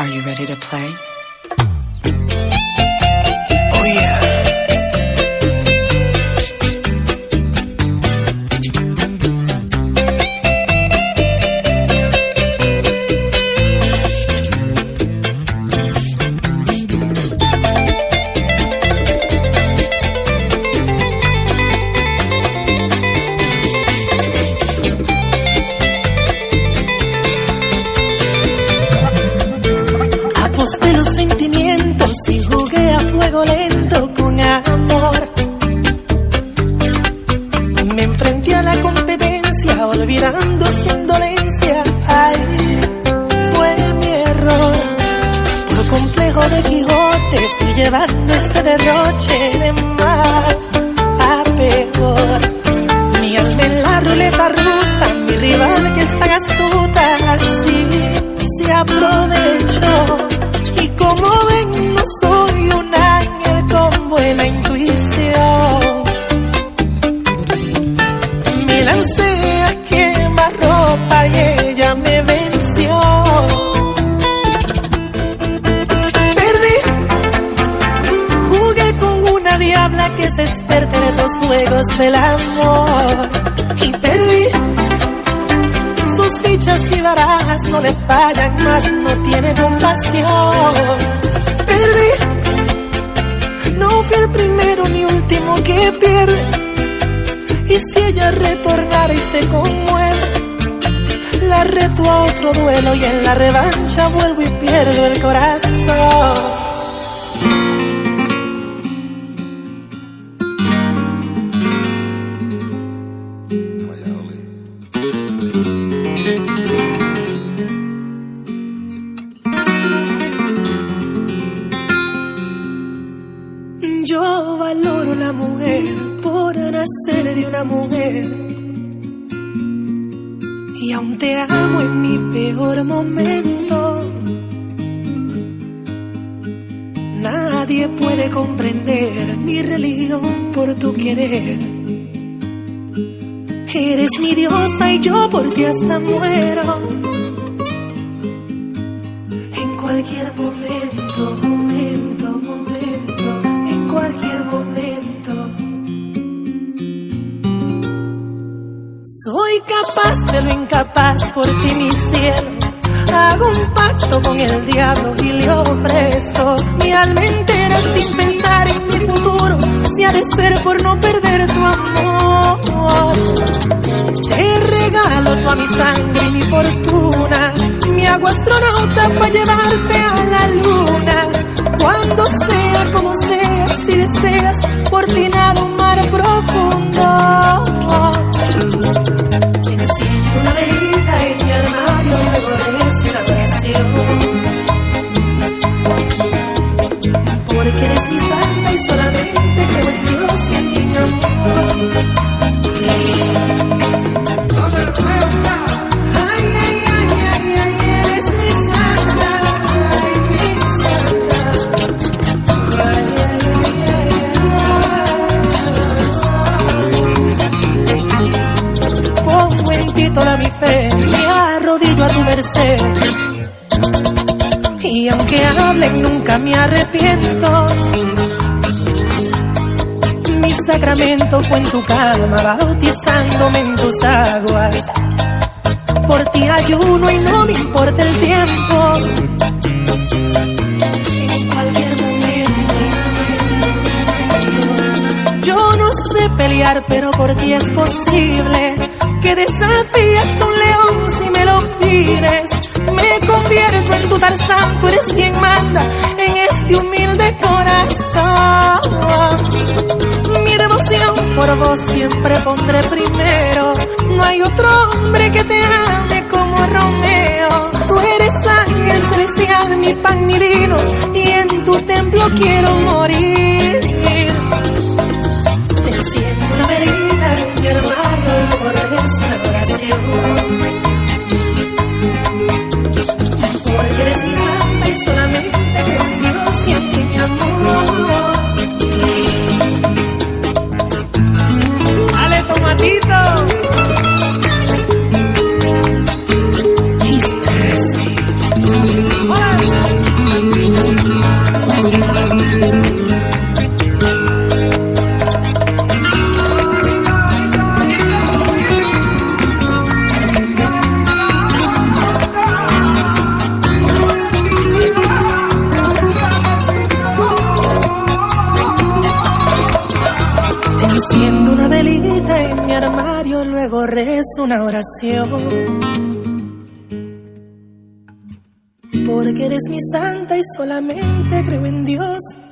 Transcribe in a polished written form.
Are you ready to play? Oh yeah. Aposté los sentimientos y jugué a fuego lento con amor. Me enfrenté a la competencia olvidando su indolencia. Ay, fue mi error. Por complejo de Quijote fui llevando este derroche de mal a peor. Mi alma en la ruleta rusa, mi rival que es tan astuta, así se aprovechó. Y como ven, no soy un ángel con buena intuición. Me lancé a quemarropa y ella me venció. Perdí, jugué con una diabla que se experta en esos juegos del amor. Y perdí, sus fichas y barajas no le fallan, más no tiene compasión. Perdí, no fui el primero ni último que pierde. Y si ella retornara y se conmueve, la reto a otro duelo y en la revancha vuelvo y pierdo el corazón. Yo valoro la mujer por nacer de una mujer. Y aún te amo en mi peor momento. Nadie puede comprender mi religión por tu querer. Eres mi diosa y yo por ti hasta muero. En cualquier momento, en cualquier momento. Soy capaz de lo incapaz por ti, mi cielo. Hago un pacto con el diablo y le ofrezco mi alma entera sin pensar en mi futuro. Si ha de ser por no perder tu amor, te regalo toda mi sangre y mi fortuna. Me hago astronauta para llevarte a la luna. Cuando sea, como sea, si deseas, por ti nado un mar profundo. Tienes una velita en mi armario, luego eres una oración. Porque eres mi santa y solamente creo en Dios y en mi amor. Ay, ay, ay, ay, ay, eres mi santa, ay, mi santa. Ay, ay, ay, ay. Pongo en ti toda mi fe, me arrodillo a tu merced. Y aunque hablen nunca me arrepiento. Mi sacramento fue en tu cama, bautizándome en tus aguas. Por ti ayuno y no me importa el tiempo. En cualquier momento. Yo no sé pelear, pero por ti es posible que desafíes a un león si me lo pides. Me convierto en tu Tarzán, tú eres quien manda en este humilde corazón. Mi devoción por vos siempre pondré primero. No hay otro hombre que te ame como Romeo. Tú eres ángel celestial, mi pan, mi vino, y en tu templo quiero morir. Te enciendo una velita en mi armario, luego regresa la oración. Porque eres mi santa y solamente creo en Dios y en ti, mi amor. ¡Dale, tomatito! He's thirsty. Hola. yo luego rezo una oración. Porque eres mi santa y solamente creo en Dios.